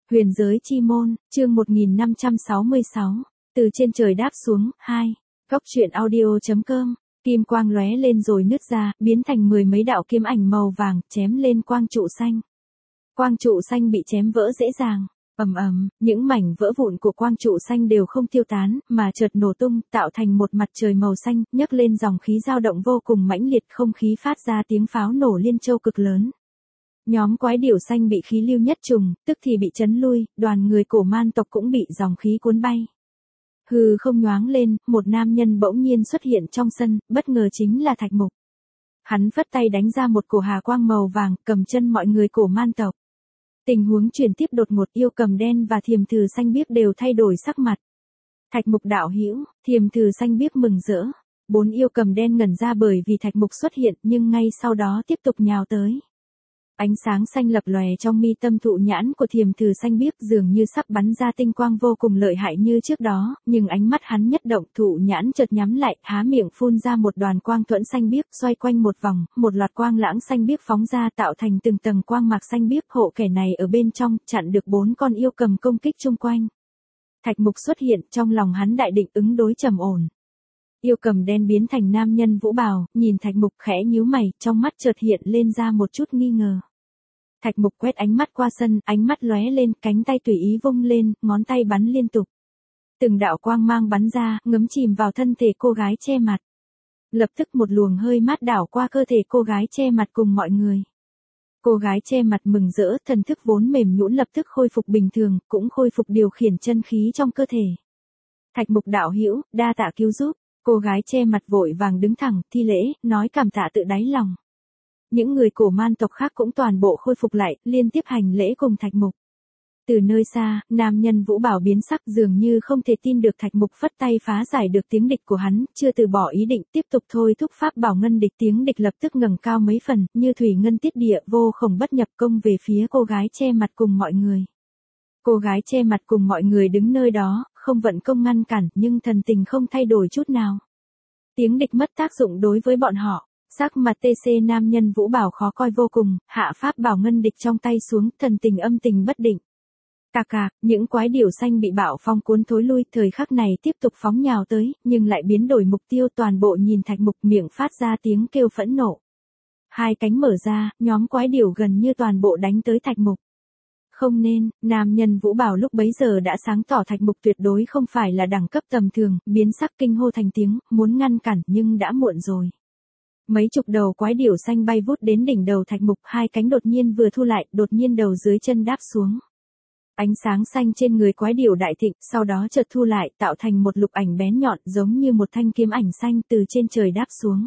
Huyền giới chi môn, chương 1566, từ trên trời đáp xuống, 2. Góc truyện audio.com, kim quang lóe lên rồi nứt ra, biến thành mười mấy đạo kiếm ảnh màu vàng, chém lên quang trụ xanh. Quang trụ xanh bị chém vỡ dễ dàng. Ầm ầm, những mảnh vỡ vụn của quang trụ xanh đều không tiêu tán, mà chợt nổ tung, tạo thành một mặt trời màu xanh, nhấc lên dòng khí dao động vô cùng mãnh liệt, không khí phát ra tiếng pháo nổ liên châu cực lớn. Nhóm quái điểu xanh bị khí lưu nhất trùng, tức thì bị chấn lui, đoàn người cổ man tộc cũng bị dòng khí cuốn bay. Hư không nhoáng lên, một nam nhân bỗng nhiên xuất hiện trong sân, bất ngờ chính là Thạch Mục. Hắn phất tay đánh ra một cổ hà quang màu vàng, cầm chân mọi người cổ man tộc. Tình huống chuyển tiếp đột ngột, yêu cầm đen và thiềm thử xanh biếc đều thay đổi sắc mặt. Thạch Mục đạo hữu, thiềm thử xanh biếc mừng rỡ. Bốn yêu cầm đen ngẩn ra bởi vì Thạch Mục xuất hiện, nhưng ngay sau đó tiếp tục nhào tới. Ánh sáng xanh lập lòe trong mi tâm thụ nhãn của thiềm thử xanh biếc, dường như sắp bắn ra tinh quang vô cùng lợi hại như trước đó, nhưng ánh mắt hắn nhất động, thụ nhãn chợt nhắm lại, há miệng phun ra một đoàn quang thuẫn xanh biếc, xoay quanh một vòng, một loạt quang lãng xanh biếc phóng ra, tạo thành từng tầng quang mạc xanh biếc, hộ kẻ này ở bên trong, chặn được bốn con yêu cầm công kích chung quanh. Thạch Mục xuất hiện, trong lòng hắn đại định ứng đối trầm ổn. Yêu cầm đen biến thành nam nhân vũ bào, nhìn Thạch Mục khẽ nhíu mày, trong mắt chợt hiện lên ra một chút nghi ngờ. Thạch Mục quét ánh mắt qua sân, ánh mắt lóe lên, cánh tay tùy ý vung lên, ngón tay bắn liên tục. Từng đạo quang mang bắn ra, ngấm chìm vào thân thể cô gái che mặt. Lập tức một luồng hơi mát đảo qua cơ thể cô gái che mặt cùng mọi người. Cô gái che mặt mừng rỡ, thần thức vốn mềm nhũn lập tức khôi phục bình thường, cũng khôi phục điều khiển chân khí trong cơ thể. Thạch Mục đạo hữu, đa tạ cứu giúp. Cô gái che mặt vội vàng đứng thẳng, thi lễ, nói cảm tạ tự đáy lòng. Những người cổ man tộc khác cũng toàn bộ khôi phục lại, liên tiếp hành lễ cùng Thạch Mục. Từ nơi xa, nam nhân vũ bảo biến sắc, dường như không thể tin được. Thạch Mục phất tay phá giải được tiếng địch của hắn, chưa từ bỏ ý định, tiếp tục thôi thúc pháp bảo ngân địch. Tiếng địch lập tức ngẩng cao mấy phần, như thủy ngân tiết địa, vô khổng bất nhập, công về phía cô gái che mặt cùng mọi người. Cô gái che mặt cùng mọi người đứng nơi đó, không vận công ngăn cản, nhưng thần tình không thay đổi chút nào. Tiếng địch mất tác dụng đối với bọn họ. Sắc mặt TC nam nhân vũ bảo khó coi vô cùng, hạ pháp bảo ngân địch trong tay xuống, thần tình âm tình bất định. Cà cà, những quái điểu xanh bị bạo phong cuốn thối lui, thời khắc này tiếp tục phóng nhào tới, nhưng lại biến đổi mục tiêu, toàn bộ nhìn Thạch Mục, miệng phát ra tiếng kêu phẫn nộ. Hai cánh mở ra, nhóm quái điểu gần như toàn bộ đánh tới Thạch Mục. Không nên, nam nhân vũ bảo lúc bấy giờ đã sáng tỏ Thạch Mục tuyệt đối không phải là đẳng cấp tầm thường, biến sắc kinh hô thành tiếng, muốn ngăn cản nhưng đã muộn rồi. Mấy chục đầu quái điểu xanh bay vút đến đỉnh đầu Thạch Mục, hai cánh đột nhiên vừa thu lại, đột nhiên đầu dưới chân đáp xuống. Ánh sáng xanh trên người quái điểu đại thịnh, sau đó chợt thu lại, tạo thành một lục ảnh bén nhọn, giống như một thanh kiếm ảnh xanh từ trên trời đáp xuống.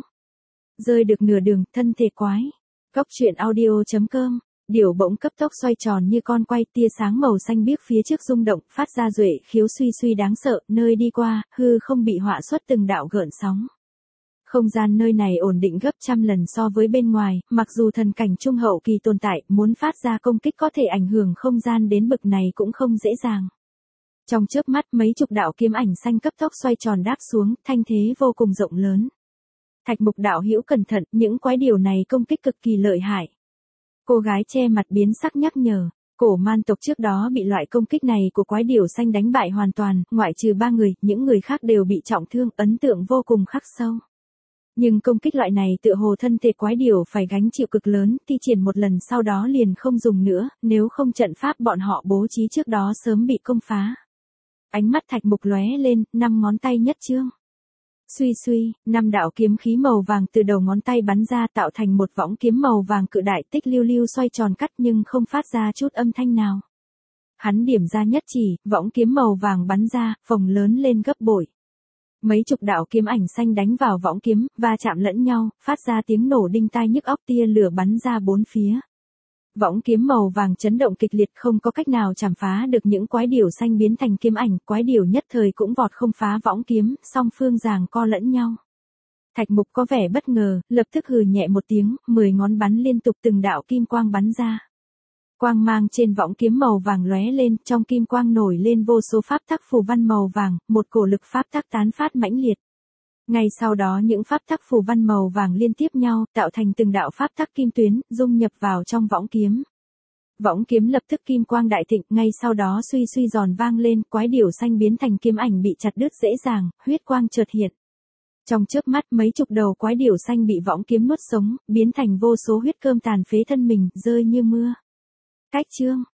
Rơi được nửa đường, thân thể quái. Góc truyện audio.com, điểu bỗng cấp tốc xoay tròn như con quay, tia sáng màu xanh biếc phía trước rung động, phát ra duệ khiếu suy suy đáng sợ, nơi đi qua, hư không bị họa xuất từng đạo gợn sóng. Không gian nơi này ổn định gấp trăm lần so với bên ngoài, mặc dù thần cảnh trung hậu kỳ tồn tại, muốn phát ra công kích có thể ảnh hưởng không gian đến bực này cũng không dễ dàng. Trong chớp mắt, mấy chục đạo kiếm ảnh xanh cấp tốc xoay tròn đáp xuống, thanh thế vô cùng rộng lớn. Thạch Mục đạo hữu cẩn thận, những quái điểu này công kích cực kỳ lợi hại. Cô gái che mặt biến sắc nhắc nhở. Cổ man tộc trước đó bị loại công kích này của quái điểu xanh đánh bại hoàn toàn, ngoại trừ 3 người, những người khác đều bị trọng thương, ấn tượng vô cùng khắc sâu. Nhưng công kích loại này tựa hồ thân thể quái điểu phải gánh chịu cực lớn, thi triển một lần sau đó liền không dùng nữa, nếu không trận pháp bọn họ bố trí trước đó sớm bị công phá. Ánh mắt Thạch Mục lóe lên, 5 ngón tay nhất chương. Suy suy, 5 đạo kiếm khí màu vàng từ đầu ngón tay bắn ra, tạo thành một võng kiếm màu vàng cự đại, tích lưu lưu xoay tròn cắt nhưng không phát ra chút âm thanh nào. Hắn điểm ra nhất chỉ, võng kiếm màu vàng bắn ra, phồng lớn lên gấp bội. Mấy chục đạo kiếm ảnh xanh đánh vào võng kiếm, va chạm lẫn nhau, phát ra tiếng nổ đinh tai nhức óc, tia lửa bắn ra bốn phía. Võng kiếm màu vàng chấn động kịch liệt, không có cách nào chảm phá được những quái điểu xanh biến thành kiếm ảnh, quái điểu nhất thời cũng vọt không phá võng kiếm, song phương giằng co lẫn nhau. Thạch Mục có vẻ bất ngờ, lập tức hừ nhẹ một tiếng, 10 ngón bắn liên tục, từng đạo kim quang bắn ra. Quang mang trên võng kiếm màu vàng lóe lên, trong kim quang nổi lên vô số pháp tắc phù văn màu vàng, một cổ lực pháp tắc tán phát mãnh liệt. Ngay sau đó những pháp tắc phù văn màu vàng liên tiếp nhau, tạo thành từng đạo pháp tắc kim tuyến, dung nhập vào trong võng kiếm. Võng kiếm lập tức kim quang đại thịnh, ngay sau đó suy suy giòn vang lên, quái điểu xanh biến thành kiếm ảnh bị chặt đứt dễ dàng, huyết quang chợt hiện. Trong chớp mắt mấy chục đầu quái điểu xanh bị võng kiếm nuốt sống, biến thành vô số huyết cơm tàn phế thân mình, rơi như mưa. Cách chương